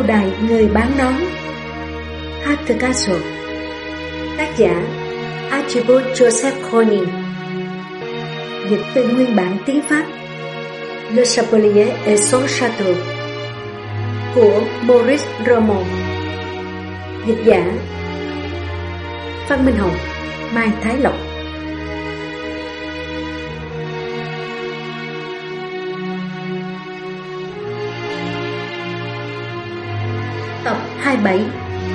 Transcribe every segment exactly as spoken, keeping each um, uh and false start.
đài người bán nón. At the Castle. Tác giả Archibald Joseph Corny. Dịch từ nguyên bản tiếng Pháp Le Chapelier et son Château của Maurice Romont. Dịch giả Phan Minh Hồng, Mai Thái Lộc. Tập hai mươi bảy.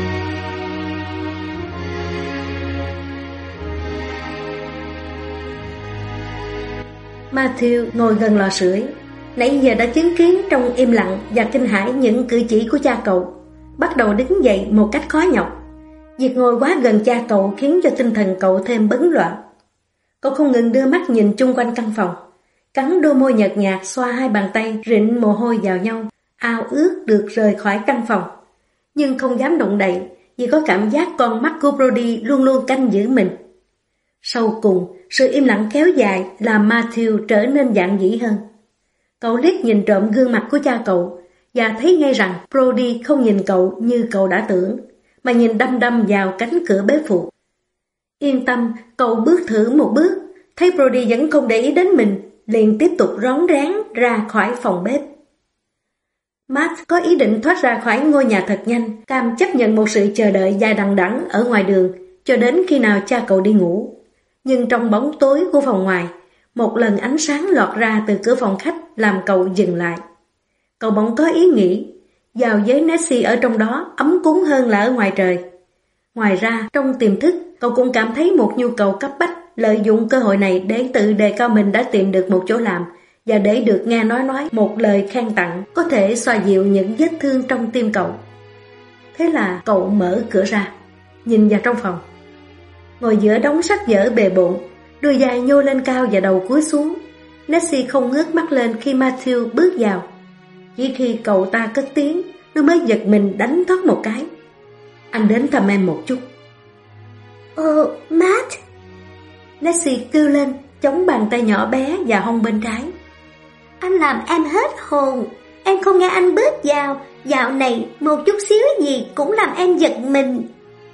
Matthew ngồi gần lò sưởi, nãy giờ đã chứng kiến trong im lặng và kinh hãi những cử chỉ của cha cậu. Bắt đầu đứng dậy một cách khó nhọc. Việc ngồi quá gần cha cậu khiến cho tinh thần cậu thêm bấn loạn. Cậu không ngừng đưa mắt nhìn chung quanh căn phòng, cắn đôi môi nhợt nhạt, xoa hai bàn tay rịn mồ hôi vào nhau, ao ước được rời khỏi căn phòng, nhưng không dám động đậy vì có cảm giác con mắt của Brody luôn luôn canh giữ mình. Sau cùng, sự im lặng kéo dài làm Matthew trở nên dạn dĩ hơn. Cậu liếc nhìn trộm gương mặt của cha cậu và thấy ngay rằng Brody không nhìn cậu như cậu đã tưởng, mà nhìn đăm đăm vào cánh cửa bếp phụ. Yên tâm, cậu bước thử một bước, thấy Brody vẫn không để ý đến mình, liền tiếp tục rón rén ra khỏi phòng bếp. Matt có ý định thoát ra khỏi ngôi nhà thật nhanh, cam chấp nhận một sự chờ đợi dài đằng đẵng ở ngoài đường cho đến khi nào cha cậu đi ngủ. Nhưng trong bóng tối của phòng ngoài, một lần ánh sáng lọt ra từ cửa phòng khách làm cậu dừng lại. Cậu bỗng có ý nghĩ, vào với Nessie ở trong đó ấm cúng hơn là ở ngoài trời. Ngoài ra, trong tiềm thức, cậu cũng cảm thấy một nhu cầu cấp bách lợi dụng cơ hội này để tự đề cao mình đã tìm được một chỗ làm và để được nghe nói nói một lời khen tặng có thể xoa dịu những vết thương trong tim cậu. Thế là cậu mở cửa ra, nhìn vào trong phòng. Ngồi giữa đống sách vở bề bộn, đôi vai nhô lên cao và đầu cúi xuống, Nessie không ngước mắt lên khi Matthew bước vào. Chỉ khi cậu ta cất tiếng, nó mới giật mình đánh thoát một cái. Anh đến thăm em một chút. Ồ, Matt! Nessie kêu lên, chống bàn tay nhỏ bé vào hông bên trái. Anh làm em hết hồn. Em không nghe anh bước vào. Dạo này một chút xíu gì cũng làm em giật mình.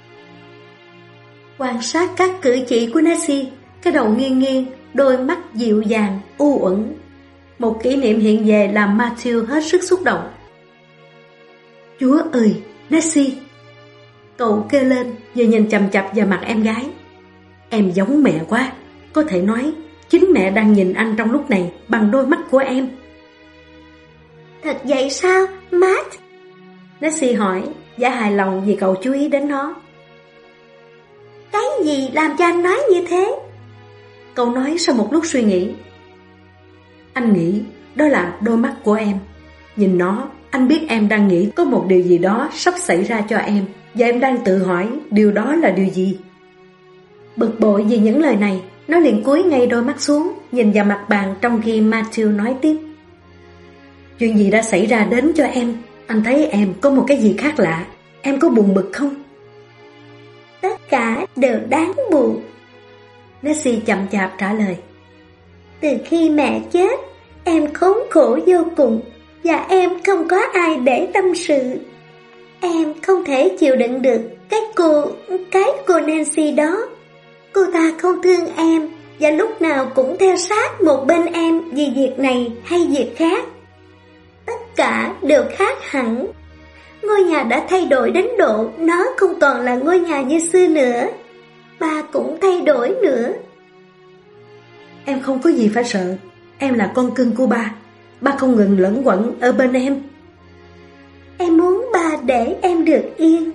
Quan sát các cử chỉ của Nessie, cái đầu nghiêng nghiêng, đôi mắt dịu dàng, u uẩn. Một kỷ niệm hiện về làm Matthew hết sức xúc động. Chúa ơi, Nessie! Cậu kêu lên, vừa nhìn chằm chằm vào mặt em gái. Em giống mẹ quá, có thể nói chính mẹ đang nhìn anh trong lúc này bằng đôi mắt của em. Thật vậy sao, Matt? Nessie hỏi, và hài lòng vì cậu chú ý đến nó. Cái gì làm cho anh nói như thế? Cậu nói sau một lúc suy nghĩ. Anh nghĩ đó là đôi mắt của em. Nhìn nó, anh biết em đang nghĩ có một điều gì đó sắp xảy ra cho em, và em đang tự hỏi điều đó là điều gì. Bực bội vì những lời này, nó liền cúi ngay đôi mắt xuống, nhìn vào mặt bàn trong khi Matthew nói tiếp. Chuyện gì đã xảy ra đến cho em? Anh thấy em có một cái gì khác lạ. Em có buồn bực không? Tất cả đều đáng buồn, Nessie chậm chạp trả lời. Từ khi mẹ chết, em khốn khổ vô cùng, và em không có ai để tâm sự. Em không thể chịu đựng được cái cô, cái cô Nancy đó. Cô ta không thương em, và lúc nào cũng theo sát một bên em vì việc này hay việc khác. Tất cả đều khác hẳn. Ngôi nhà đã thay đổi đến độ nó không còn là ngôi nhà như xưa nữa. Ba cũng thay đổi nữa. Em không có gì phải sợ. Em là con cưng của ba. Ba không ngừng lẫn quẩn ở bên em. Em muốn ba để em được yên.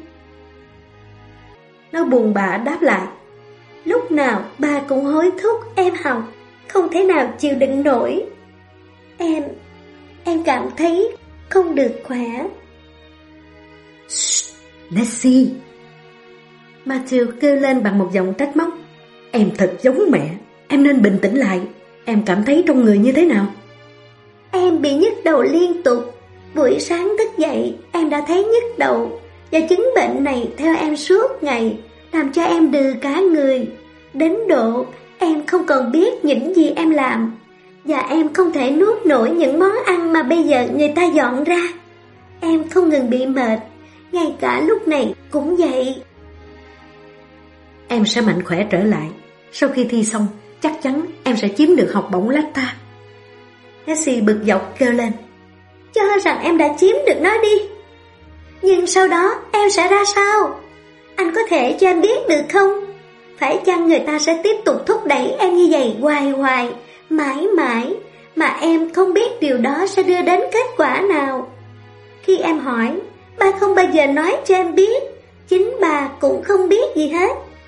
Nó buồn bã đáp lại. Lúc nào ba cũng hối thúc em học, không thể nào chịu đựng nổi. Em, em cảm thấy không được khỏe. Shh, Nessie! Matthew kêu lên bằng một giọng trách móc. Em thật giống mẹ. Em nên bình tĩnh lại. Em cảm thấy trong người như thế nào? Em bị nhức đầu liên tục. Buổi sáng thức dậy em đã thấy nhức đầu, và chứng bệnh này theo em suốt ngày, làm cho em đừ cả người. Đến độ em không còn biết những gì em làm, và em không thể nuốt nổi những món ăn mà bây giờ người ta dọn ra. em không ngừng bị mệt, ngay cả lúc này cũng vậy. Em sẽ mạnh khỏe trở lại. Sau khi thi xong, chắc chắn em sẽ chiếm được học bổng Lacta. Nancy bực dọc kêu lên. Cho rằng em đã chiếm được nó đi. Nhưng sau đó em sẽ ra sao? Anh có thể cho em biết được không? Phải chăng người ta sẽ tiếp tục thúc đẩy em như vậy hoài hoài, mãi mãi, mà em không biết điều đó sẽ đưa đến kết quả nào? Khi em hỏi, ba không bao giờ nói cho em biết, chính bà cũng không biết gì hết.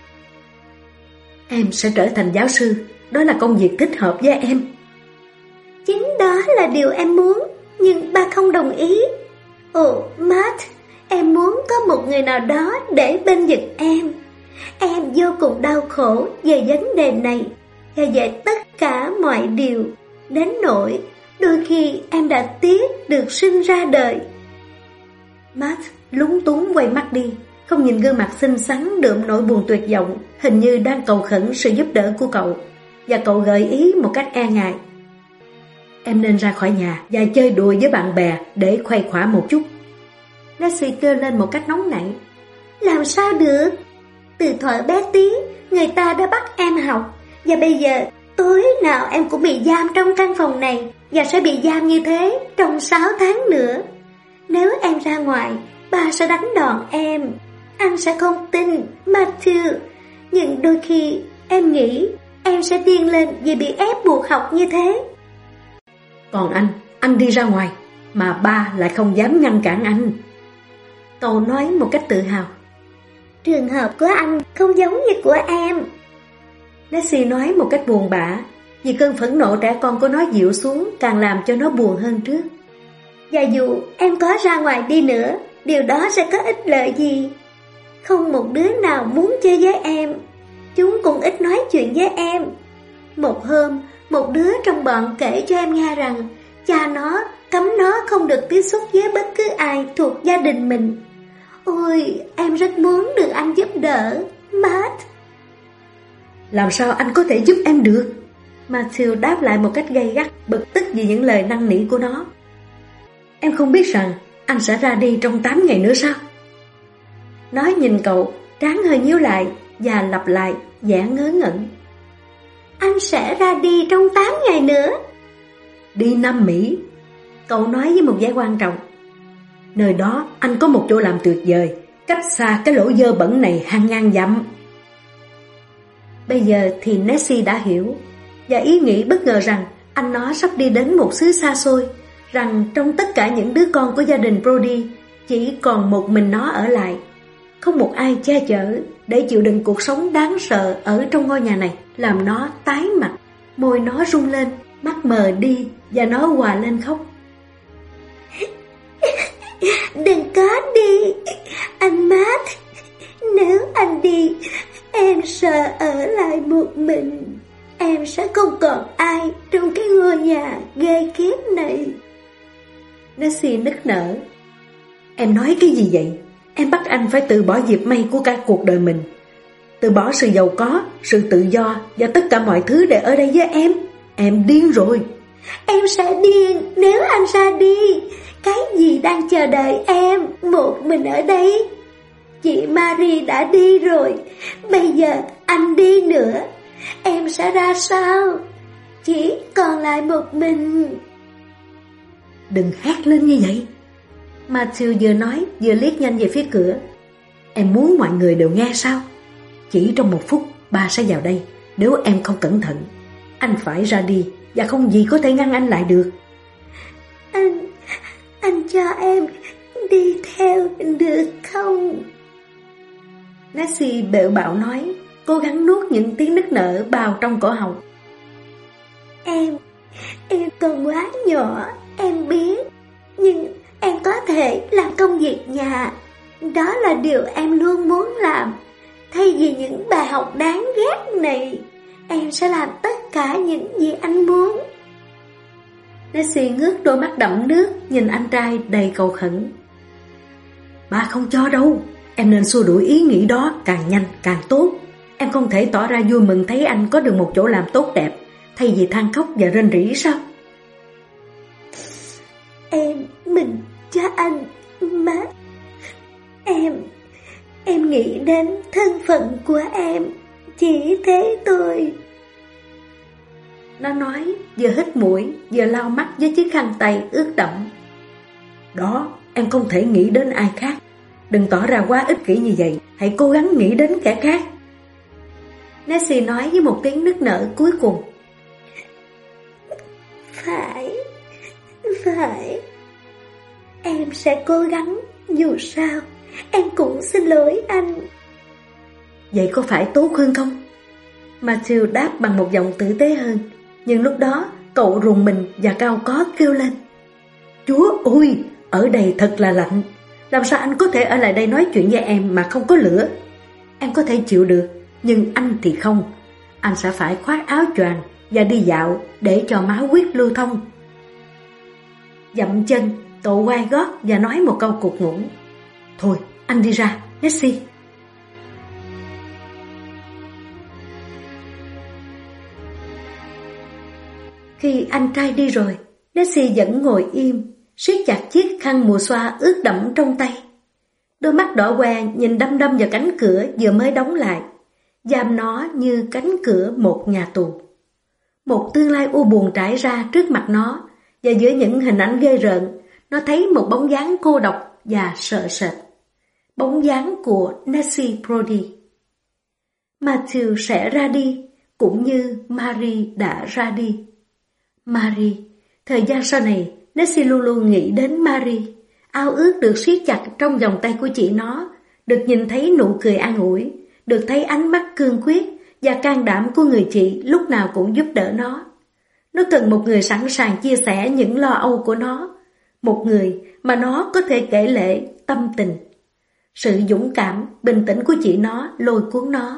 Em sẽ trở thành giáo sư, đó là công việc thích hợp với em. Chính đó là điều em muốn, nhưng ba không đồng ý. Ồ, Matt, em muốn có một người nào đó để bên vực em. Em vô cùng đau khổ về vấn đề này và về tất cả mọi điều, đến nỗi đôi khi em đã tiếc được sinh ra đời. Matt lúng túng quay mắt đi, không nhìn gương mặt xinh xắn đượm nỗi buồn tuyệt vọng, hình như đang cầu khẩn sự giúp đỡ của cậu. Và cậu gợi ý một cách e ngại. Em nên ra khỏi nhà và chơi đùa với bạn bè để khuây khỏa một chút. Nancy kêu lên một cách nóng nảy. Làm sao được? Từ thuở bé tí, người ta đã bắt em học, và bây giờ tối nào em cũng bị giam trong căn phòng này, và sẽ bị giam như thế trong sáu tháng nữa. Nếu em ra ngoài, ba sẽ đánh đòn em. Anh sẽ không tin, Matthew. Nhưng đôi khi em nghĩ em sẽ điên lên vì bị ép buộc học như thế. Còn anh, anh đi ra ngoài, mà ba lại không dám ngăn cản anh. Cậu nói một cách tự hào. Trường hợp của anh không giống như của em. Nancy nói một cách buồn bã, vì cơn phẫn nộ trẻ con của nó dịu xuống càng làm cho nó buồn hơn trước. Và dù em có ra ngoài đi nữa, điều đó sẽ có ích lợi gì? Không một đứa nào muốn chơi với em. Chúng cũng ít nói chuyện với em. Một hôm, một đứa trong bọn kể cho em nghe rằng cha nó cấm nó không được tiếp xúc với bất cứ ai thuộc gia đình mình. Ôi, em rất muốn được anh giúp đỡ, Matt. Làm sao anh có thể giúp em được? Matthew đáp lại một cách gay gắt, bực tức vì những lời năn nỉ của nó. Em không biết rằng anh sẽ ra đi trong tám ngày nữa sao? Nó nhìn cậu, trán hơi nhíu lại và lặp lại vẻ ngớ ngẩn. Anh sẽ ra đi trong tám ngày nữa. Đi Nam Mỹ, cậu nói với một vẻ quan trọng. Nơi đó anh có một chỗ làm tuyệt vời, cách xa cái lỗ dơ bẩn này hàng ngàn dặm. Bây giờ thì Nancy đã hiểu, và ý nghĩ bất ngờ rằng anh nó sắp đi đến một xứ xa xôi, rằng trong tất cả những đứa con của gia đình Brody chỉ còn một mình nó ở lại, không một ai che chở để chịu đựng cuộc sống đáng sợ ở trong ngôi nhà này, làm nó tái mặt, môi nó rung lên, mắt mờ đi và nó òa lên khóc. Đừng có đi, anh Matt. Nếu anh đi, em sợ ở lại một mình. Em sẽ không còn ai trong cái ngôi nhà ghê khiếp này. Nancy nức nở. Em nói cái gì vậy? Em bắt anh phải từ bỏ dịp may của cả cuộc đời mình, từ bỏ sự giàu có, sự tự do và tất cả mọi thứ để ở đây với em. Em điên rồi. Em sẽ điên nếu anh ra đi. Cái gì đang chờ đợi em một mình ở đây? Chị Marie đã đi rồi, bây giờ anh đi nữa, em sẽ ra sao? Chỉ còn lại một mình. Đừng hét lên như vậy. Matthew vừa nói vừa liếc nhanh về phía cửa. Em muốn mọi người đều nghe sao? Chỉ trong một phút ba sẽ vào đây. Nếu em không cẩn thận, anh phải ra đi, và không gì có thể ngăn anh lại được. Anh, anh cho em đi theo được không? Nancy bẹo bạo nói, cố gắng nuốt những tiếng nức nở bao trong cổ họng. Em, em còn quá nhỏ, em biết, nhưng em có thể làm công việc nhà. Đó là điều em luôn muốn làm. Thay vì những bài học đáng ghét này, em sẽ làm tất cả những gì anh muốn. Nancy ngước đôi mắt đẫm nước nhìn anh trai đầy cầu khẩn. Ba không cho đâu. Em nên xua đuổi ý nghĩ đó càng nhanh càng tốt. Em không thể tỏ ra vui mừng thấy anh có được một chỗ làm tốt đẹp, thay vì than khóc và rên rỉ sao? Em, mình cho anh Má, em, em nghĩ đến thân phận của em, chỉ thế thôi. Nó nói vừa hít mũi vừa lau mắt với chiếc khăn tay ướt đẫm. Đó, em không thể nghĩ đến ai khác. Đừng tỏ ra quá ích kỷ như vậy, hãy cố gắng nghĩ đến kẻ khác. Nancy nói với một tiếng nức nở cuối cùng. Phải, phải. Em sẽ cố gắng, dù sao, em cũng xin lỗi anh. Vậy có phải tốt hơn không? Matthew đáp bằng một giọng tử tế hơn. Nhưng lúc đó, cậu rùng mình và cao có kêu lên. Chúa ơi, ở đây thật là lạnh. Làm sao anh có thể ở lại đây nói chuyện với em mà không có lửa? Em có thể chịu được, nhưng anh thì không. Anh sẽ phải khoác áo choàng và đi dạo để cho máu huyết lưu thông. Dậm chân, cậu quay gót và nói một câu cục ngủn. Thôi, anh đi ra, Nancy. Khi anh trai đi rồi, Nancy vẫn ngồi im, siết chặt chiếc khăn mùa xoa ướt đẫm trong tay. Đôi mắt đỏ que nhìn đăm đăm vào cánh cửa vừa mới đóng lại, giam nó như cánh cửa một nhà tù. Một tương lai u buồn trải ra trước mặt nó, và giữa những hình ảnh ghê rợn, nó thấy một bóng dáng cô độc và sợ sệt. Bóng dáng của Nancy Brody. Matthew sẽ ra đi, cũng như Mary đã ra đi. Mary, thời gian sau này, Nancy luôn luôn nghĩ đến Mary, ao ước được siết chặt trong vòng tay của chị nó, được nhìn thấy nụ cười an ủi, được thấy ánh mắt cương quyết và can đảm của người chị lúc nào cũng giúp đỡ nó. Nó cần một người sẵn sàng chia sẻ những lo âu của nó, một người mà nó có thể kể lể tâm tình. Sự dũng cảm, bình tĩnh của chị nó lôi cuốn nó.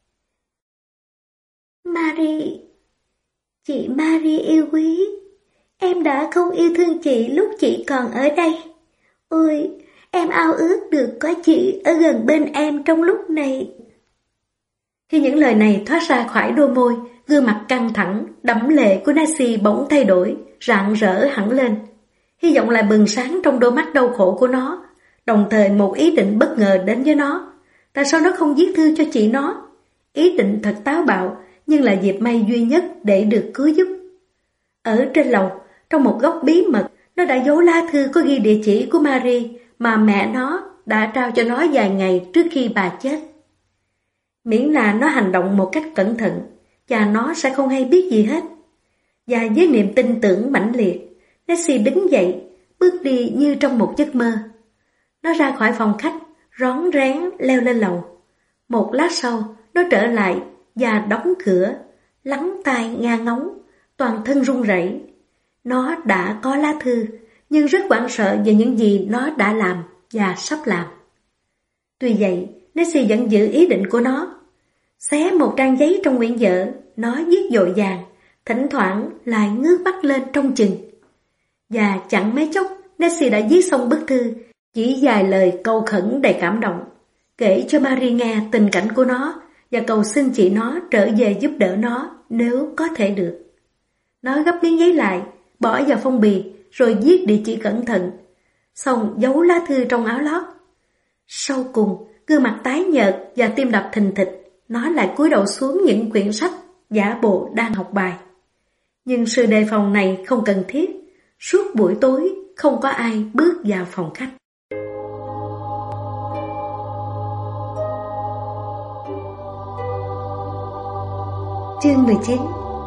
Mary, chị Mary yêu quý, em đã không yêu thương chị lúc chị còn ở đây. Ôi, em ao ước được có chị ở gần bên em trong lúc này. Khi những lời này thoát ra khỏi đôi môi, gương mặt căng thẳng, đẫm lệ của Nancy bỗng thay đổi, rạng rỡ hẳn lên. Hy vọng lại bừng sáng trong đôi mắt đau khổ của nó. Đồng thời một ý định bất ngờ đến với nó. Tại sao nó không viết thư cho chị nó? Ý định thật táo bạo, nhưng là dịp may duy nhất để được cứu giúp. Ở trên lầu, trong một góc bí mật, nó đã giấu lá thư có ghi địa chỉ của Mary mà mẹ nó đã trao cho nó vài ngày trước khi bà chết. Miễn là nó hành động một cách cẩn thận, và nó sẽ không hay biết gì hết. Và với niềm tin tưởng mãnh liệt, Nancy đứng dậy, bước đi như trong một giấc mơ. Nó ra khỏi phòng khách, rón rén leo lên lầu. Một lát sau, nó trở lại và đóng cửa, lắng tai nghe ngóng, toàn thân run rẩy. Nó đã có lá thư, nhưng rất hoảng sợ về những gì nó đã làm và sắp làm. Tuy vậy, Nancy vẫn giữ ý định của nó. Xé một trang giấy trong quyển vở, nó viết dội vàng, thỉnh thoảng lại ngước mắt lên trông chừng. Và chẳng mấy chốc, Nancy đã viết xong bức thư, chỉ vài lời cầu khẩn đầy cảm động, kể cho Mary nghe tình cảnh của nó và cầu xin chị nó trở về giúp đỡ nó nếu có thể được. Nó gấp miếng giấy lại, bỏ vào phong bì, rồi viết địa chỉ cẩn thận, xong giấu lá thư trong áo lót. Sau cùng, gương mặt tái nhợt và tim đập thình thịch, nó lại cúi đầu xuống những quyển sách, giả bộ đang học bài. Nhưng sự đề phòng này không cần thiết. Suốt buổi tối, không có ai bước vào phòng khách. Chương mười chín.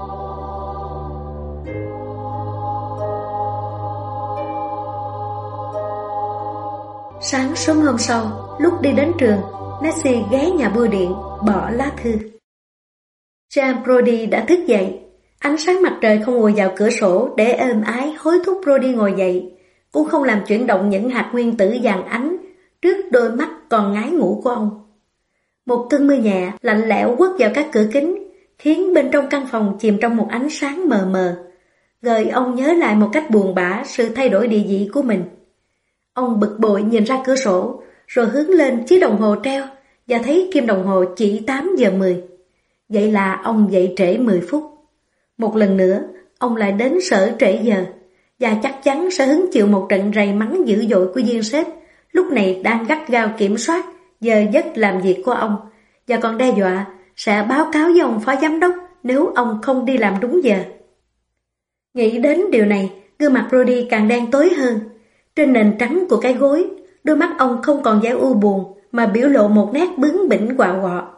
Sáng sớm hôm sau, lúc đi đến trường, Nancy ghé nhà bưu điện, bỏ lá thư. James Brody đã thức dậy. Ánh sáng mặt trời không ùa vào cửa sổ để êm ái hối thúc Brody ngồi dậy, cũng không làm chuyển động những hạt nguyên tử vàng ánh trước đôi mắt còn ngái ngủ của ông. Một cơn mưa nhẹ, lạnh lẽo quất vào các cửa kính, khiến bên trong căn phòng chìm trong một ánh sáng mờ mờ, gợi ông nhớ lại một cách buồn bã sự thay đổi địa vị của mình. Ông bực bội nhìn ra cửa sổ, rồi hướng lên chiếc đồng hồ treo và thấy kim đồng hồ chỉ tám giờ mười. Vậy là ông dậy trễ mười phút. Một lần nữa, ông lại đến sở trễ giờ, và chắc chắn sẽ hứng chịu một trận rầy mắng dữ dội của viên sếp lúc này đang gắt gao kiểm soát giờ giấc làm việc của ông, và còn đe dọa sẽ báo cáo với ông phó giám đốc nếu ông không đi làm đúng giờ. Nghĩ đến điều này, gương mặt Brody càng đen tối hơn. Trên nền trắng của cái gối, đôi mắt ông không còn vẻ u buồn mà biểu lộ một nét bướng bỉnh quạo quọ.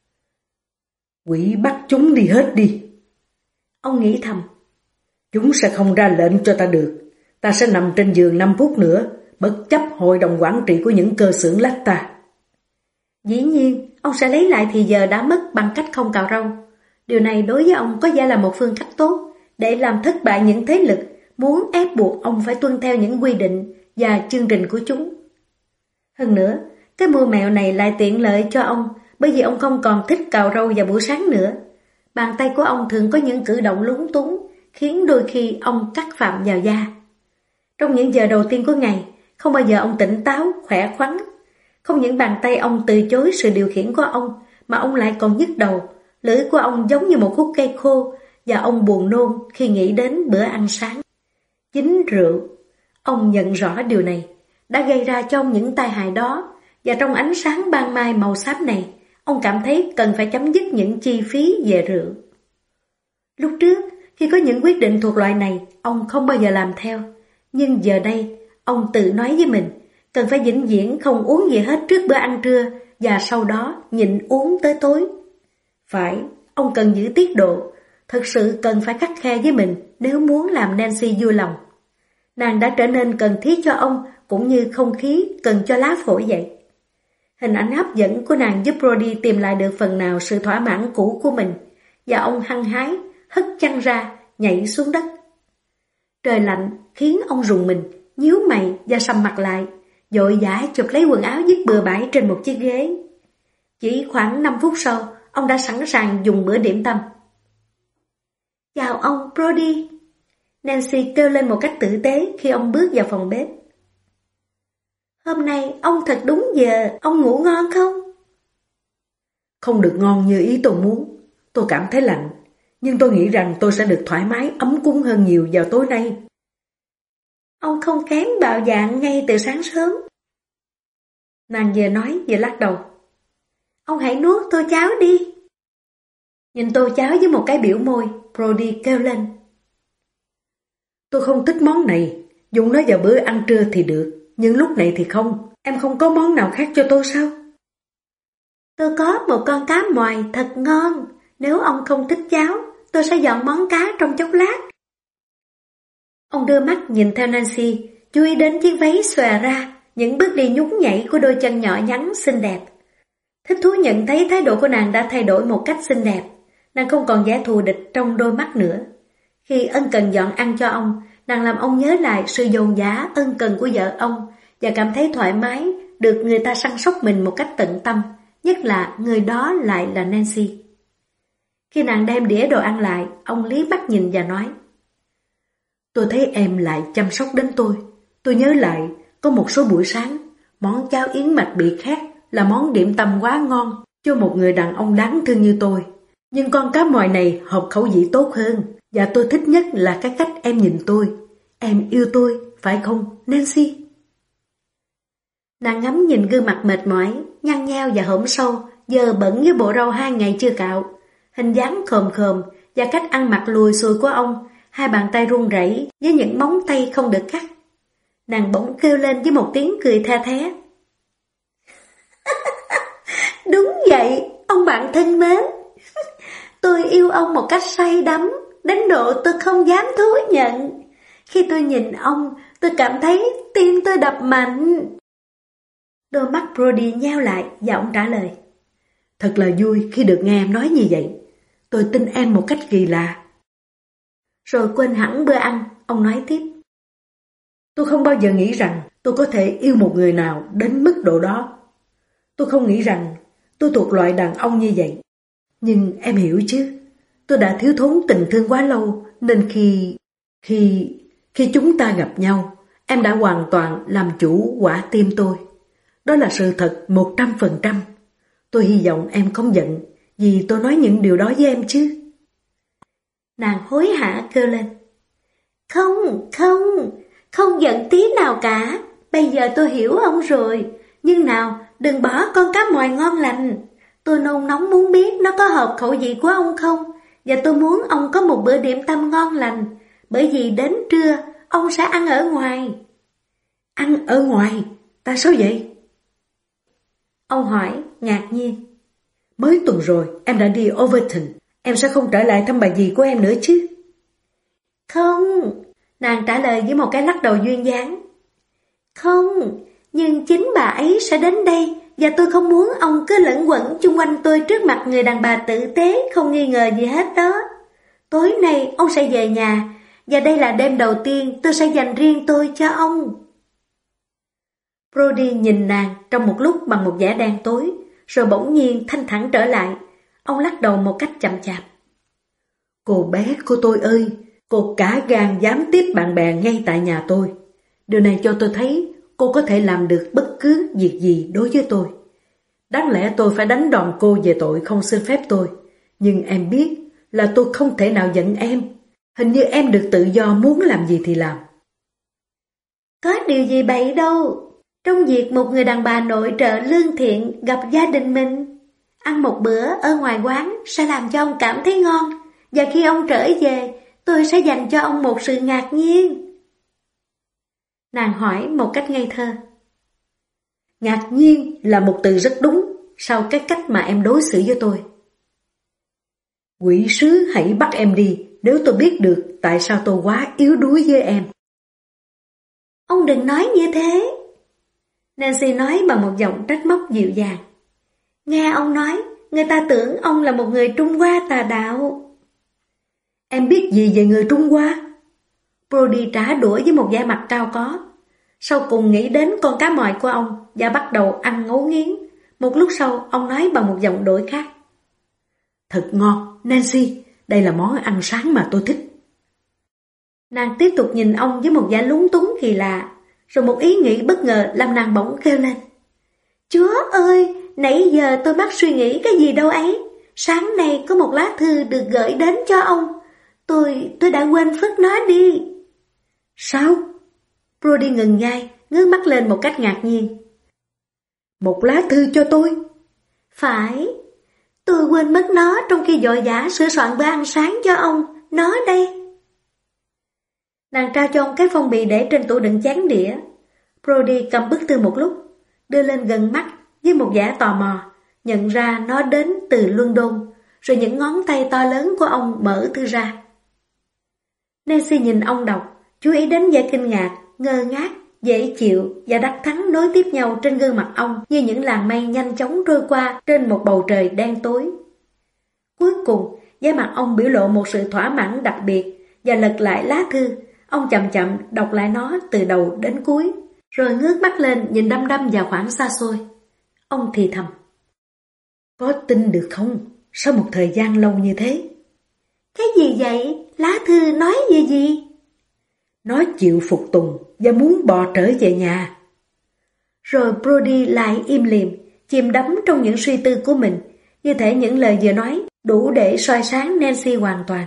Quỷ bắt chúng đi hết đi. Ông nghĩ thầm. Chúng sẽ không ra lệnh cho ta được. Ta sẽ nằm trên giường năm phút nữa, bất chấp hội đồng quản trị của những cơ xưởng lách ta. Dĩ nhiên, ông sẽ lấy lại thì giờ đã mất bằng cách không cạo râu. Điều này đối với ông có vẻ là một phương cách tốt để làm thất bại những thế lực muốn ép buộc ông phải tuân theo những quy định và chương trình của chúng. Hơn nữa, cái mưu mẹo này lại tiện lợi cho ông bởi vì ông không còn thích cạo râu vào buổi sáng nữa. Bàn tay của ông thường có những cử động lúng túng khiến đôi khi ông cắt phạm vào da. Trong những giờ đầu tiên của ngày, không bao giờ ông tỉnh táo, khỏe khoắn. Không những bàn tay ông từ chối sự điều khiển của ông, mà ông lại còn nhức đầu. Lưỡi của ông giống như một khúc cây khô, và ông buồn nôn khi nghĩ đến bữa ăn sáng. Chính rượu, ông nhận rõ điều này, đã gây ra cho ông những tai hại đó, và trong ánh sáng ban mai màu xám này, ông cảm thấy cần phải chấm dứt những chi phí về rượu. Lúc trước, khi có những quyết định thuộc loại này, ông không bao giờ làm theo. Nhưng giờ đây, ông tự nói với mình, cần phải vĩnh viễn không uống gì hết trước bữa ăn trưa và sau đó nhịn uống tới tối. Phải, ông cần giữ tiết độ, thực sự cần phải khắt khe với mình nếu muốn làm Nancy vui lòng. Nàng đã trở nên cần thiết cho ông cũng như không khí cần cho lá phổi vậy. Hình ảnh hấp dẫn của nàng giúp Brody tìm lại được phần nào sự thỏa mãn cũ của mình, và ông hăng hái, hất chăn ra, nhảy xuống đất. Trời lạnh khiến ông rùng mình, nhíu mày và sầm mặt lại, vội vã chụp lấy quần áo vứt bừa bãi trên một chiếc ghế. Chỉ khoảng năm phút sau, ông đã sẵn sàng dùng bữa điểm tâm. Chào ông, Brody. Nancy kêu lên một cách tử tế khi ông bước vào phòng bếp. Hôm nay ông thật đúng giờ, ông ngủ ngon không? Không được ngon như ý tôi muốn. Tôi cảm thấy lạnh, nhưng tôi nghĩ rằng tôi sẽ được thoải mái, ấm cúng hơn nhiều vào tối nay. Ông không kém bạo dạn ngay từ sáng sớm. Nàng vừa nói vừa lắc đầu. Ông hãy nuốt tô cháo đi. Nhìn tô cháo với một cái biểu môi, Brody kêu lên. Tôi không thích món này, dùng nó vào bữa ăn trưa thì được, nhưng lúc này thì không. Em không có món nào khác cho tôi sao? Tôi có một con cá mòi thật ngon. Nếu ông không thích cháo, tôi sẽ dọn món cá trong chốc lát. Ông đưa mắt nhìn theo Nancy, chú ý đến chiếc váy xòe ra, những bước đi nhún nhảy của đôi chân nhỏ nhắn xinh đẹp. Thích thú nhận thấy thái độ của nàng đã thay đổi một cách xinh đẹp. Nàng không còn vẻ thù địch trong đôi mắt nữa. Khi ân cần dọn ăn cho ông, nàng làm ông nhớ lại sự dồn dã ân cần của vợ ông và cảm thấy thoải mái được người ta săn sóc mình một cách tận tâm, nhất là người đó lại là Nancy. Khi nàng đem đĩa đồ ăn lại, ông liếc mắt nhìn và nói: Tôi thấy em lại chăm sóc đến tôi. Tôi nhớ lại, có một số buổi sáng, món cháo yến mạch bị khét là món điểm tâm quá ngon cho một người đàn ông đáng thương như tôi. Nhưng con cá mòi này hợp khẩu vị tốt hơn, và tôi thích nhất là cái cách em nhìn tôi. Em yêu tôi, phải không, Nancy? Nàng ngắm nhìn gương mặt mệt mỏi, nhăn nheo và hõm sâu, dơ bẩn với bộ râu hai ngày chưa cạo, hình dáng khòm khòm và cách ăn mặc lùi xùi của ông, hai bàn tay run rẩy với những móng tay không được cắt. Nàng bỗng kêu lên với một tiếng cười the thé. Đúng vậy, ông bạn thân mến. Tôi yêu ông một cách say đắm, đến độ tôi không dám thú nhận. Khi tôi nhìn ông, tôi cảm thấy tim tôi đập mạnh. Đôi mắt Brody nheo lại và ông trả lời. Thật là vui khi được nghe em nói như vậy. Tôi tin em một cách kỳ lạ. Rồi quên hẳn bữa ăn, ông nói tiếp. Tôi không bao giờ nghĩ rằng tôi có thể yêu một người nào đến mức độ đó. Tôi không nghĩ rằng tôi thuộc loại đàn ông như vậy. Nhưng em hiểu chứ, tôi đã thiếu thốn tình thương quá lâu, nên khi... Khi... Khi chúng ta gặp nhau, em đã hoàn toàn làm chủ quả tim tôi. Đó là sự thật một trăm phần trăm. Tôi hy vọng em không giận vì tôi nói những điều đó với em chứ. Nàng hối hả kêu lên. Không, không, không giận tí nào cả. bây giờ tôi hiểu ông rồi. Nhưng nào, đừng bỏ con cá mòi ngon lành. Tôi nôn nóng muốn biết nó có hợp khẩu vị của ông không. Và tôi muốn ông có một bữa điểm tâm ngon lành. Bởi vì đến trưa, ông sẽ ăn ở ngoài. Ăn ở ngoài? Tại sao vậy? Ông hỏi, ngạc nhiên. Mới tuần rồi, em đã đi Overton. Em sẽ không trở lại thăm bà dì của em nữa chứ? Không, nàng trả lời với một cái lắc đầu duyên dáng. Không, nhưng chính bà ấy sẽ đến đây, và tôi không muốn ông cứ lẫn quẩn chung quanh tôi trước mặt người đàn bà tử tế, không nghi ngờ gì hết đó. Tối nay ông sẽ về nhà, và đây là đêm đầu tiên tôi sẽ dành riêng tôi cho ông. Brody nhìn nàng trong một lúc bằng một vẻ đen tối, rồi bỗng nhiên thanh thản trở lại. Ông lắc đầu một cách chậm chạp. Cô bé của tôi ơi, cô cả gan dám tiếp bạn bè ngay tại nhà tôi. Điều này cho tôi thấy cô có thể làm được bất cứ việc gì đối với tôi. Đáng lẽ tôi phải đánh đòn cô về tội không xin phép tôi. Nhưng em biết là tôi không thể nào giận em. Hình như em được tự do muốn làm gì thì làm. Có điều gì bậy đâu. Trong việc một người đàn bà nội trợ lương thiện gặp gia đình mình, ăn một bữa ở ngoài quán sẽ làm cho ông cảm thấy ngon. Và khi ông trở về, tôi sẽ dành cho ông một sự ngạc nhiên. Nàng hỏi một cách ngây thơ. Ngạc nhiên là một từ rất đúng sau cái cách mà em đối xử với tôi. Quỷ sứ hãy bắt em đi nếu tôi biết được tại sao tôi quá yếu đuối với em. Ông đừng nói như thế. Nancy nói bằng một giọng trách móc dịu dàng. Nghe ông nói, người ta tưởng ông là một người Trung Hoa tà đạo. Em biết gì về người Trung Hoa? Brody trả đũa với một vẻ mặt cao có. Sau cùng nghĩ đến con cá mòi của ông và bắt đầu ăn ngấu nghiến. Một lúc sau, ông nói bằng một giọng đổi khác. Thật ngon, Nancy, đây là món ăn sáng mà tôi thích. Nàng tiếp tục nhìn ông với một vẻ lúng túng kỳ lạ, rồi một ý nghĩ bất ngờ làm nàng bỗng kêu lên. Chúa ơi, nãy giờ tôi mắc suy nghĩ cái gì đâu ấy. Sáng nay có một lá thư được gửi đến cho ông. Tôi, tôi đã quên vứt nó đi. Sao? Brody ngừng ngay, ngước mắt lên một cách ngạc nhiên. Một lá thư cho tôi? Phải, tôi quên mất nó trong khi vội vã sửa soạn bữa ăn sáng cho ông. Nó đây. Nàng trao cho ông cái phong bì để trên tủ đựng chén đĩa. Brody cầm bức thư một lúc, đưa lên gần mắt với một vẻ tò mò, nhận ra nó đến từ London, rồi những ngón tay to lớn của ông mở thư ra. Nancy nhìn ông đọc, chú ý đến vẻ kinh ngạc, ngơ ngác, dễ chịu và đắc thắng nối tiếp nhau trên gương mặt ông như những làn mây nhanh chóng trôi qua trên một bầu trời đen tối. Cuối cùng, vẻ mặt ông biểu lộ một sự thỏa mãn đặc biệt và lật lại lá thư. Ông chậm chậm đọc lại nó từ đầu đến cuối, rồi ngước mắt lên nhìn đăm đăm vào khoảng xa xôi. Ông thì thầm. Có tin được không? Sau một thời gian lâu như thế. Cái gì vậy? Lá thư nói gì gì? Nó chịu phục tùng và muốn bò trở về nhà. Rồi Brody lại im lìm, chìm đắm trong những suy tư của mình, như thể những lời vừa nói đủ để soi sáng Nancy hoàn toàn.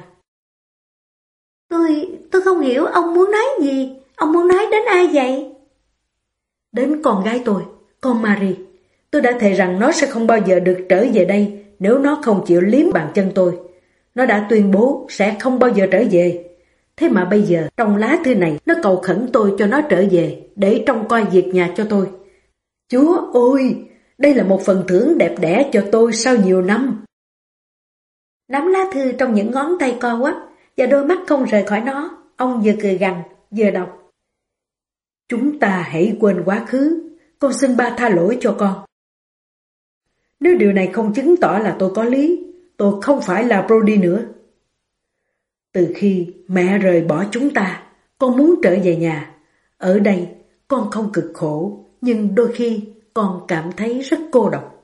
Tôi, tôi không hiểu ông muốn nói gì. Ông muốn nói đến ai vậy? Đến con gái tôi, con Marie. Tôi đã thề rằng nó sẽ không bao giờ được trở về đây nếu nó không chịu liếm bàn chân tôi. Nó đã tuyên bố sẽ không bao giờ trở về. Thế mà bây giờ, trong lá thư này, nó cầu khẩn tôi cho nó trở về, để trông coi việc nhà cho tôi. Chúa ơi, đây là một phần thưởng đẹp đẽ cho tôi sau nhiều năm. Nắm lá thư trong những ngón tay co quắp, và đôi mắt không rời khỏi nó, ông vừa cười gằn, vừa đọc. Chúng ta hãy quên quá khứ, con xin ba tha lỗi cho con. Nếu điều này không chứng tỏ là tôi có lý, tôi không phải là Brody nữa. Từ khi mẹ rời bỏ chúng ta, con muốn trở về nhà. Ở đây, con không cực khổ, nhưng đôi khi con cảm thấy rất cô độc.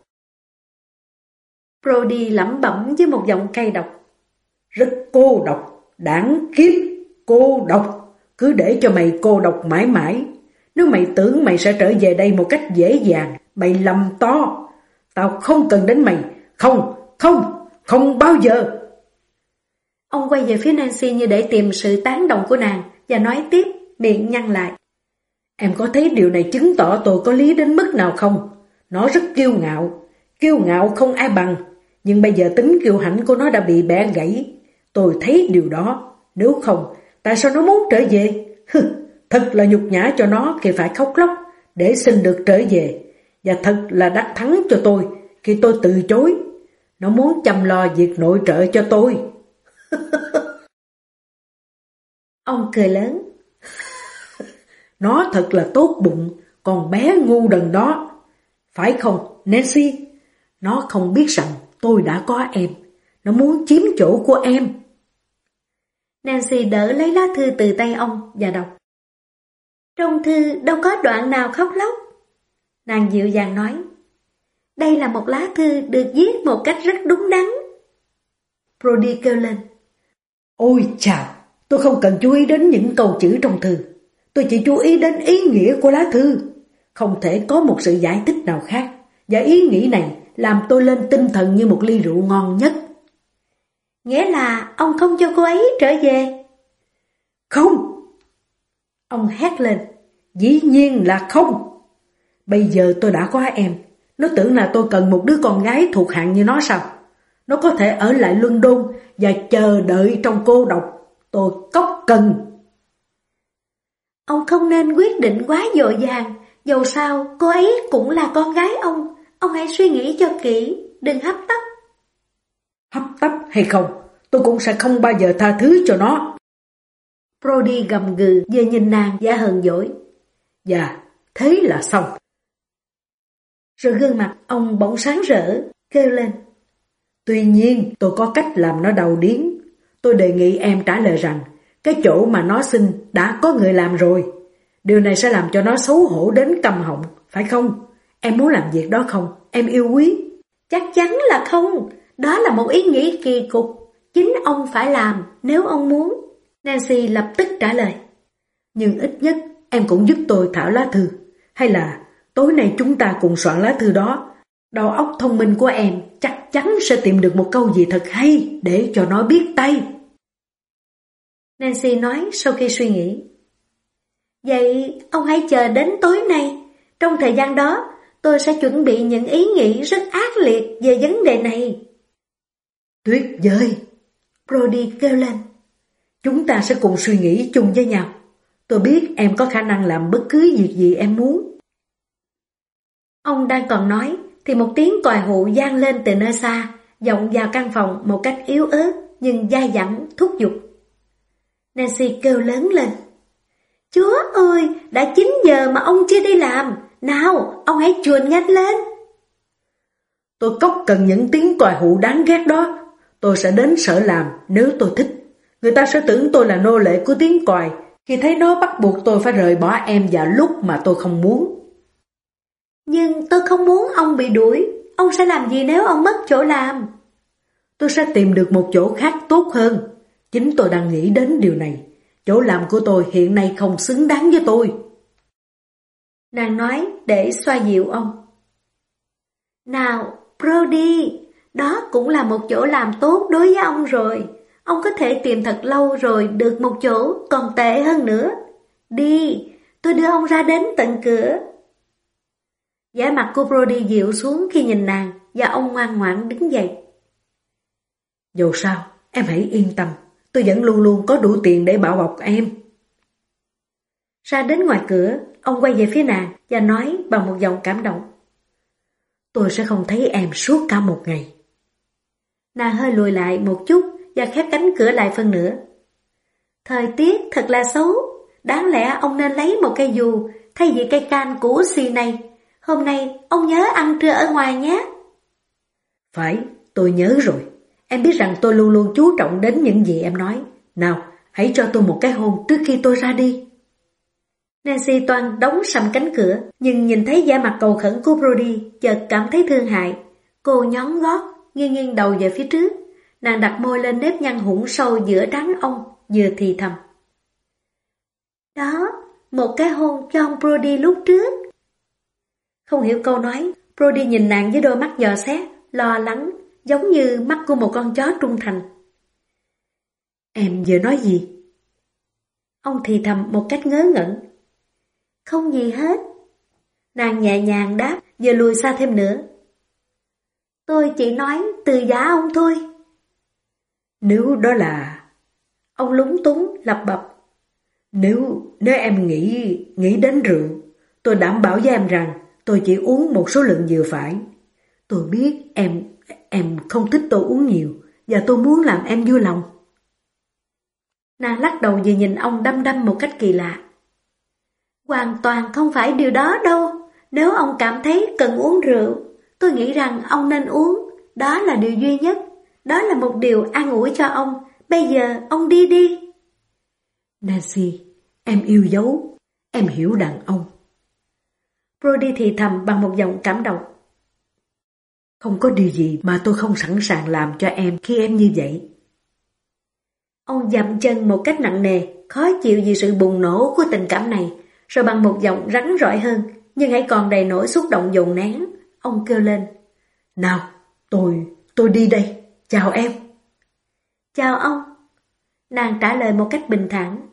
Brody lẩm bẩm với một giọng cay độc. Rất cô độc, đáng kiếp, cô độc. Cứ để cho mày cô độc mãi mãi. Nếu mày tưởng mày sẽ trở về đây một cách dễ dàng, mày lầm to. Tao không cần đến mày. Không, không, không bao giờ. Ông quay về phía Nancy như để tìm sự tán đồng của nàng và nói tiếp, miệng nhăn lại. Em có thấy điều này chứng tỏ tôi có lý đến mức nào không? Nó rất kiêu ngạo, kiêu ngạo không ai bằng, nhưng bây giờ tính kiêu hãnh của nó đã bị bẻ gãy. Tôi thấy điều đó, nếu không, tại sao nó muốn trở về? Hừ, thật là nhục nhã cho nó khi phải khóc lóc để xin được trở về, và thật là đắc thắng cho tôi khi tôi từ chối. Nó muốn chăm lo việc nội trợ cho tôi. Ông cười lớn. Nó thật là tốt bụng, còn bé ngu đần đó. Phải không, Nancy? Nó không biết rằng tôi đã có em. Nó muốn chiếm chỗ của em. Nancy đỡ lấy lá thư từ tay ông và đọc. Trong thư đâu có đoạn nào khóc lóc. Nàng dịu dàng nói. Đây là một lá thư được viết một cách rất đúng đắn. Brody kêu lên. Ôi chào, tôi không cần chú ý đến những câu chữ trong thư. Tôi chỉ chú ý đến ý nghĩa của lá thư. Không thể có một sự giải thích nào khác. Và ý nghĩ này làm tôi lên tinh thần như một ly rượu ngon nhất. Nghĩa là ông không cho cô ấy trở về? Không! Ông hét lên. Dĩ nhiên là không. Bây giờ tôi đã có em. Nó tưởng là tôi cần một đứa con gái thuộc hạng như nó sao? Nó có thể ở lại London và chờ đợi trong cô độc. Tôi cóc cần. Ông không nên quyết định quá vội vàng. Dầu sao cô ấy cũng là con gái ông. Ông hãy suy nghĩ cho kỹ. Đừng hấp tấp. Hấp tấp hay không, tôi cũng sẽ không bao giờ tha thứ cho nó. Brody gầm gừ vừa nhìn nàng và hờn dỗi. Dạ, thế là xong. Rồi gương mặt ông bỗng sáng rỡ, kêu lên. Tuy nhiên tôi có cách làm nó đầu điếng. Tôi đề nghị em trả lời rằng cái chỗ mà nó xin đã có người làm rồi. Điều này sẽ làm cho nó xấu hổ đến câm họng, phải không? Em muốn làm việc đó không? Em yêu quý. Chắc chắn là không. Đó là một ý nghĩ kỳ cục. Chính ông phải làm nếu ông muốn. Nancy lập tức trả lời. Nhưng ít nhất em cũng giúp tôi thảo lá thư. Hay là tối nay chúng ta cùng soạn lá thư đó. Đầu óc thông minh của em chắc chắn sẽ tìm được một câu gì thật hay để cho nó biết tay. Nancy nói sau khi suy nghĩ. Vậy ông hãy chờ đến tối nay. Trong thời gian đó tôi sẽ chuẩn bị những ý nghĩ rất ác liệt về vấn đề này. Tuyệt vời! Brody kêu lên. Chúng ta sẽ cùng suy nghĩ chung với nhau. Tôi biết em có khả năng làm bất cứ việc gì em muốn. Ông đang còn nói thì một tiếng còi hụ vang lên từ nơi xa, vọng vào căn phòng một cách yếu ớt nhưng dai dẳng thúc giục. Nancy kêu lớn lên. Chúa ơi, đã chín giờ mà ông chưa đi làm. Nào, ông hãy chuồn nhanh lên. Tôi cóc cần những tiếng còi hụ đáng ghét đó. Tôi sẽ đến sở làm nếu tôi thích. Người ta sẽ tưởng tôi là nô lệ của tiếng còi khi thấy nó bắt buộc tôi phải rời bỏ em vào lúc mà tôi không muốn. Nhưng tôi không muốn ông bị đuổi. Ông sẽ làm gì nếu ông mất chỗ làm? Tôi sẽ tìm được một chỗ khác tốt hơn. Chính tôi đang nghĩ đến điều này. Chỗ làm của tôi hiện nay không xứng đáng với tôi. Nàng nói để xoa dịu ông. Nào, Brody, đó cũng là một chỗ làm tốt đối với ông rồi. Ông có thể tìm thật lâu rồi được một chỗ còn tệ hơn nữa. Đi, tôi đưa ông ra đến tận cửa. Vẻ mặt của Brody dịu xuống khi nhìn nàng và ông ngoan ngoãn đứng dậy. Dù sao, em hãy yên tâm. Tôi vẫn luôn luôn có đủ tiền để bảo bọc em. Ra đến ngoài cửa, ông quay về phía nàng và nói bằng một giọng cảm động. Tôi sẽ không thấy em suốt cả một ngày. Nàng hơi lùi lại một chút và khép cánh cửa lại phân nửa. Thời tiết thật là xấu. Đáng lẽ ông nên lấy một cây dù thay vì cây can cũ xì này. Hôm nay ông nhớ ăn trưa ở ngoài nhé. Phải, tôi nhớ rồi. Em biết rằng tôi luôn luôn chú trọng đến những gì em nói. Nào, hãy cho tôi một cái hôn trước khi tôi ra đi. Nancy toan đóng sầm cánh cửa, nhưng nhìn thấy da mặt cầu khẩn của Brody, chợt cảm thấy thương hại. Cô nhón gót, nghiêng nghiêng đầu về phía trước. Nàng đặt môi lên nếp nhăn hủng sâu giữa trán ông, vừa thì thầm. Đó, một cái hôn cho ông Brody lúc trước. Không hiểu câu nói, Brody nhìn nàng với đôi mắt dò xét, lo lắng, giống như mắt của một con chó trung thành. Em vừa nói gì? Ông thì thầm một cách ngớ ngẩn. Không gì hết. Nàng nhẹ nhàng đáp, vừa lùi xa thêm nữa. Tôi chỉ nói từ giả ông thôi. Nếu đó là... Ông lúng túng, lặp bập. Nếu, nếu em nghĩ, nghĩ đến rượu, tôi đảm bảo với em rằng tôi chỉ uống một số lượng vừa phải. Tôi biết em, em không thích tôi uống nhiều, và tôi muốn làm em vui lòng. Nàng lắc đầu vừa nhìn ông đăm đăm một cách kỳ lạ. Hoàn toàn không phải điều đó đâu. Nếu ông cảm thấy cần uống rượu, tôi nghĩ rằng ông nên uống. Đó là điều duy nhất. Đó là một điều an ủi cho ông. Bây giờ ông đi đi. Nancy, em yêu dấu. Em hiểu đàn ông. Brody thì thầm bằng một giọng cảm động. Không có điều gì mà tôi không sẵn sàng làm cho em khi em như vậy. Ông dậm chân một cách nặng nề, khó chịu vì sự bùng nổ của tình cảm này, rồi bằng một giọng rắn rỏi hơn, nhưng hãy còn đầy nỗi xúc động dồn nén, ông kêu lên. Nào, tôi, tôi đi đây. Chào em. Chào ông. Nàng trả lời một cách bình thản.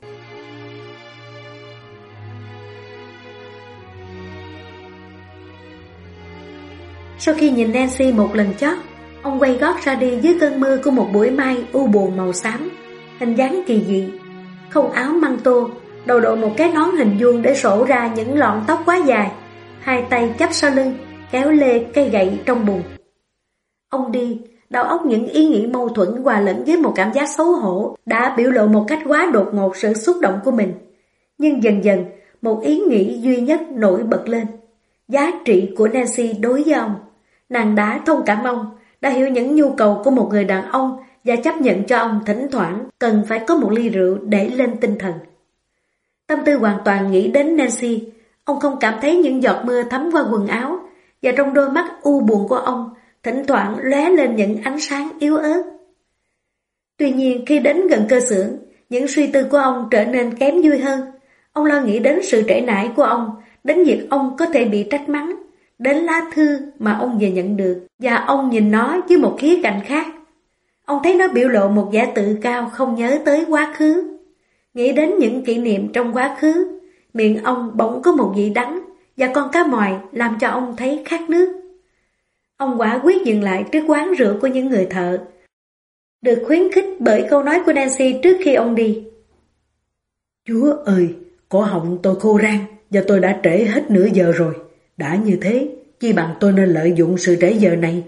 Sau khi nhìn Nancy một lần chót, ông quay gót ra đi dưới cơn mưa của một buổi mai u buồn màu xám, hình dáng kỳ dị, không áo măng tô, đầu đội một cái nón hình vuông để sổ ra những lọn tóc quá dài, hai tay chắp sau lưng, kéo lê cây gậy trong bùn. Ông đi, đầu óc những ý nghĩ mâu thuẫn hòa lẫn với một cảm giác xấu hổ đã biểu lộ một cách quá đột ngột sự xúc động của mình. Nhưng dần dần, một ý nghĩ duy nhất nổi bật lên. Giá trị của Nancy đối với ông. Nàng đã thông cảm ông, đã hiểu những nhu cầu của một người đàn ông và chấp nhận cho ông thỉnh thoảng cần phải có một ly rượu để lên tinh thần. Tâm tư hoàn toàn nghĩ đến Nancy, ông không cảm thấy những giọt mưa thấm qua quần áo, và trong đôi mắt u buồn của ông thỉnh thoảng lóe lên những ánh sáng yếu ớt. Tuy nhiên khi đến gần cơ xưởng, những suy tư của ông trở nên kém vui hơn. Ông lo nghĩ đến sự trễ nải của ông, đến việc ông có thể bị trách mắng, đến lá thư mà ông vừa nhận được, và ông nhìn nó với một khía cạnh khác. Ông thấy nó biểu lộ một vẻ tự cao không nhớ tới quá khứ. Nghĩ đến những kỷ niệm trong quá khứ, miệng ông bỗng có một vị đắng, và con cá mòi làm cho ông thấy khát nước. Ông quả quyết dừng lại trước quán rượu của những người thợ, được khuyến khích bởi câu nói của Nancy trước khi ông đi. Chúa ơi, cổ họng tôi khô rang, và tôi đã trễ hết nửa giờ rồi. Đã như thế, chi bằng tôi nên lợi dụng sự trễ giờ này.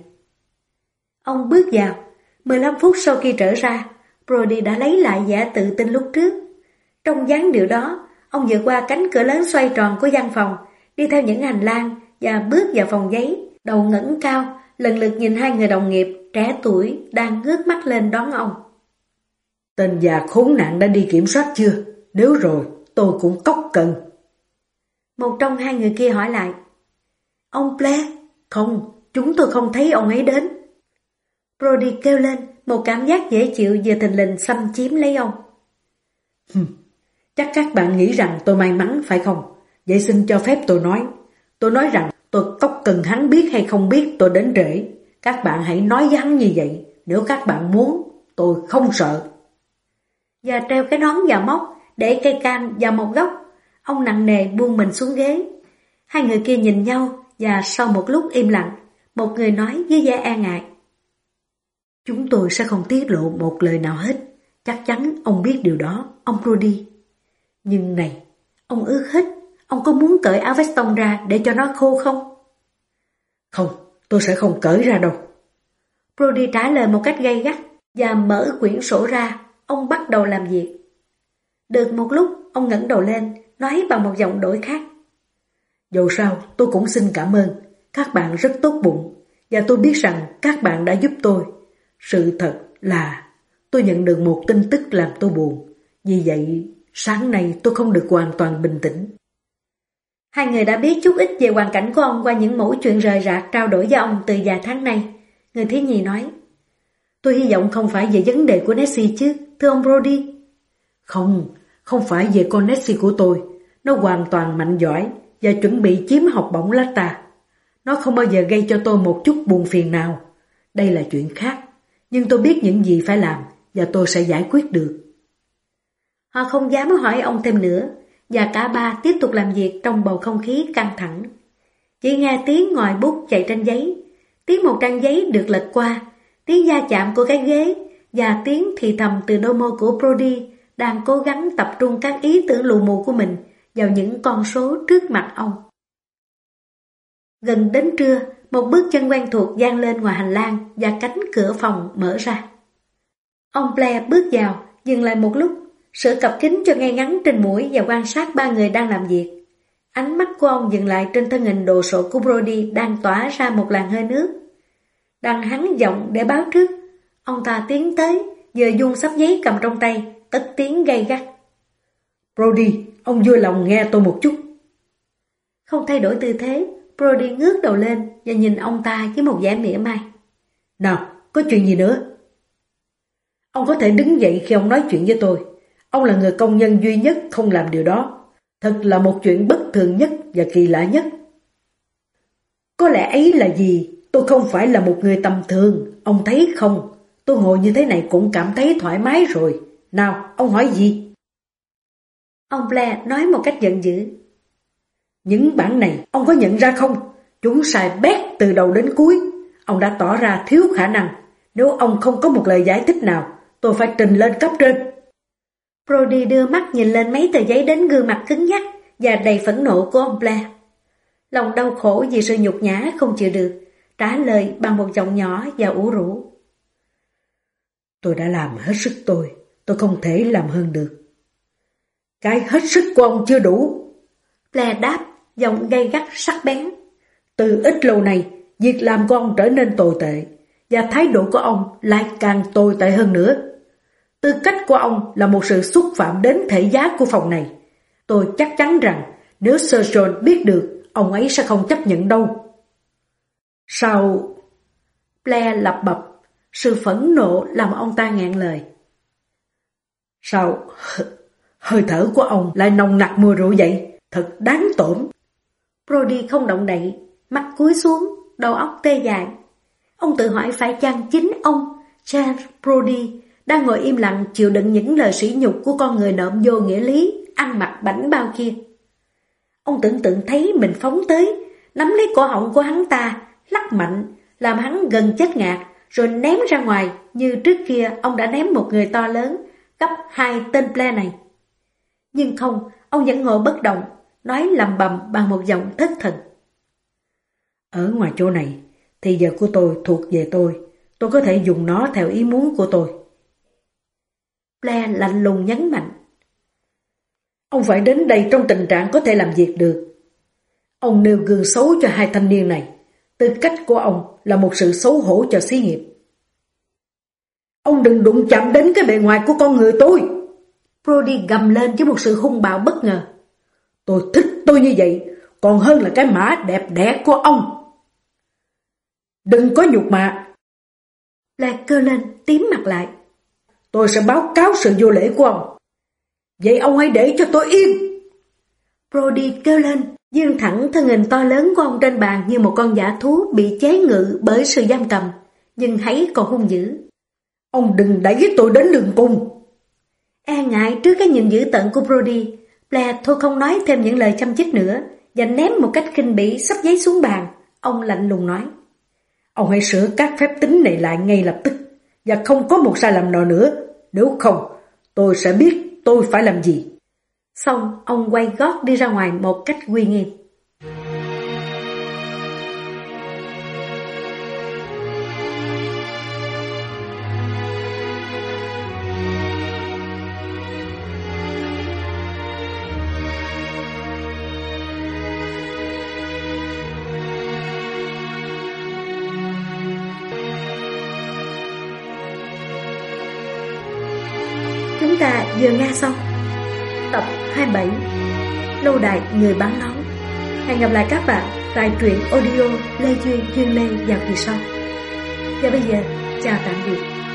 Ông bước vào. mười lăm phút sau khi trở ra, Brody đã lấy lại vẻ tự tin lúc trước. Trong dáng điệu đó, ông vượt qua cánh cửa lớn xoay tròn của văn phòng, đi theo những hành lang và bước vào phòng giấy, đầu ngẩng cao, lần lượt nhìn hai người đồng nghiệp trẻ tuổi đang ngước mắt lên đón ông. Tên già khốn nạn đã đi kiểm soát chưa? Nếu rồi, tôi cũng cốc cần. Một trong hai người kia hỏi lại. Ông Blair? Không, chúng tôi không thấy ông ấy đến. Brody kêu lên, một cảm giác dễ chịu vừa thình lình xâm chiếm lấy ông. Hừm, chắc các bạn nghĩ rằng tôi may mắn phải không? Vậy xin cho phép tôi nói. Tôi nói rằng tôi cốc cần hắn biết hay không biết tôi đến trễ. Các bạn hãy nói với hắn như vậy. Nếu các bạn muốn, tôi không sợ. Và treo cái nón vào móc, để cây cam vào một góc. Ông nặng nề buông mình xuống ghế. Hai người kia nhìn nhau và sau một lúc im lặng, một người nói với vẻ e ngại. Chúng tôi sẽ không tiết lộ một lời nào hết. Chắc chắn ông biết điều đó, ông Brody. Nhưng này, ông ướt hết. Ông có muốn cởi áo vest tông ra để cho nó khô không? Không, tôi sẽ không cởi ra đâu. Brody trả lời một cách gay gắt và mở quyển sổ ra. Ông bắt đầu làm việc. Được một lúc, ông ngẩng đầu lên, nói bằng một giọng đổi khác. Dẫu sao, tôi cũng xin cảm ơn. Các bạn rất tốt bụng, và tôi biết rằng các bạn đã giúp tôi. Sự thật là tôi nhận được một tin tức làm tôi buồn. Vì vậy, sáng nay tôi không được hoàn toàn bình tĩnh. Hai người đã biết chút ít về hoàn cảnh của ông qua những mẩu chuyện rời rạc trao đổi với ông từ vài tháng nay. Người thứ nhì nói. Tôi hy vọng không phải về vấn đề của Nancy chứ, thưa ông Brody. Không, không phải về con Nancy của tôi. Nó hoàn toàn mạnh giỏi và chuẩn bị chiếm học bổng Lata. Nó không bao giờ gây cho tôi một chút buồn phiền nào. Đây là chuyện khác, nhưng tôi biết những gì phải làm và tôi sẽ giải quyết được. Họ không dám hỏi ông thêm nữa, và cả ba tiếp tục làm việc trong bầu không khí căng thẳng. Chỉ nghe tiếng ngòi bút chạy trên giấy, tiếng một trang giấy được lật qua, tiếng va chạm của cái ghế và tiếng thì thầm từ đôi môi của Brody đang cố gắng tập trung các ý tưởng lù mù của mình vào những con số trước mặt ông. Gần đến trưa, một bước chân quen thuộc vang lên ngoài hành lang và cánh cửa phòng mở ra. Ông Blair bước vào, dừng lại một lúc, sửa cặp kính cho ngay ngắn trên mũi và quan sát ba người đang làm việc. Ánh mắt của ông dừng lại trên thân hình đồ sộ của Brody đang tỏa ra một làn hơi nước. Đang hắn giọng để báo trước, ông ta tiến tới, vừa vuông sắp giấy cầm trong tay, cất tiếng gay gắt. Brody, ông vui lòng nghe tôi một chút. Không thay đổi tư thế, Brody ngước đầu lên và nhìn ông ta với một vẻ mỉa mai. Nào, có chuyện gì nữa? Ông có thể đứng dậy khi ông nói chuyện với tôi. Ông là người công nhân duy nhất không làm điều đó. Thật là một chuyện bất thường nhất và kỳ lạ nhất. Có lẽ ấy là gì? Tôi không phải là một người tầm thường. Ông thấy không? Tôi ngồi như thế này cũng cảm thấy thoải mái rồi. Nào, ông hỏi gì? Ông Blair nói một cách giận dữ. Những bản này, ông có nhận ra không? Chúng sai bét từ đầu đến cuối. Ông đã tỏ ra thiếu khả năng. Nếu ông không có một lời giải thích nào, tôi phải trình lên cấp trên. Brody đưa mắt nhìn lên mấy tờ giấy đến gương mặt cứng nhắc và đầy phẫn nộ của ông Blair. Lòng đau khổ vì sự nhục nhã không chịu được, trả lời bằng một giọng nhỏ và ủ rũ. Tôi đã làm hết sức tôi, tôi không thể làm hơn được. Cái hết sức của ông chưa đủ. Blair đáp, giọng gay gắt sắc bén. Từ ít lâu nay, việc làm của ông trở nên tồi tệ, và thái độ của ông lại càng tồi tệ hơn nữa. Tư cách của ông là một sự xúc phạm đến thể giá của phòng này. Tôi chắc chắn rằng nếu Sir John biết được, ông ấy sẽ không chấp nhận đâu. Sao? Blair lặp bập, sự phẫn nộ làm ông ta nghẹn lời. Sao? Hơi thở của ông lại nồng nặc mùi rượu vậy, thật đáng tổn. Brody không động đậy, mắt cúi xuống, đầu óc tê dại. Ông tự hỏi phải chăng chính ông, Charles Brody, đang ngồi im lặng chịu đựng những lời sỉ nhục của con người nộm vô nghĩa lý, ăn mặc bảnh bao kia. Ông tưởng tượng thấy mình phóng tới, nắm lấy cổ họng của hắn ta, lắc mạnh, làm hắn gần chết ngạt, rồi ném ra ngoài như trước kia ông đã ném một người to lớn, gấp hai tên Blair này. Nhưng không, ông vẫn ngồi bất động, nói lầm bầm bằng một giọng thất thần. Ở ngoài chỗ này, thì giờ của tôi thuộc về tôi, tôi có thể dùng nó theo ý muốn của tôi. Blair lạnh lùng nhấn mạnh. Ông phải đến đây trong tình trạng có thể làm việc được. Ông nêu gương xấu cho hai thanh niên này. Tư cách của ông là một sự xấu hổ cho xí nghiệp. Ông đừng đụng chạm đến cái bề ngoài của con người tôi. Brody gầm lên với một sự hung bạo bất ngờ. Tôi thích tôi như vậy, còn hơn là cái mã đẹp đẽ của ông. Đừng có nhục mạ. Blair kêu lên, tím mặt lại. Tôi sẽ báo cáo sự vô lễ của ông. Vậy ông hãy để cho tôi yên. Brody kêu lên, dương thẳng thân hình to lớn của ông trên bàn như một con dã thú bị chế ngự bởi sự giam cầm, nhưng hãy còn hung dữ. Ông đừng đẩy tôi đến đường cùng. E ngại trước cái nhìn dữ tợn của Brody, Blair thôi không nói thêm những lời chăm chích nữa và ném một cách khinh bỉ sắp giấy xuống bàn. Ông lạnh lùng nói. Ông hãy sửa các phép tính này lại ngay lập tức, và không có một sai lầm nào nữa. Nếu không, tôi sẽ biết tôi phải làm gì. Xong, ông quay gót đi ra ngoài một cách uy nghiêm. Chúng ta vừa nghe xong tập hai mươi bảy Lâu đài người bán nón. Hẹn gặp lại các bạn tại truyện audio Lê Duyên Duyên Lê vào kỳ sau. Và bây giờ, chào tạm biệt.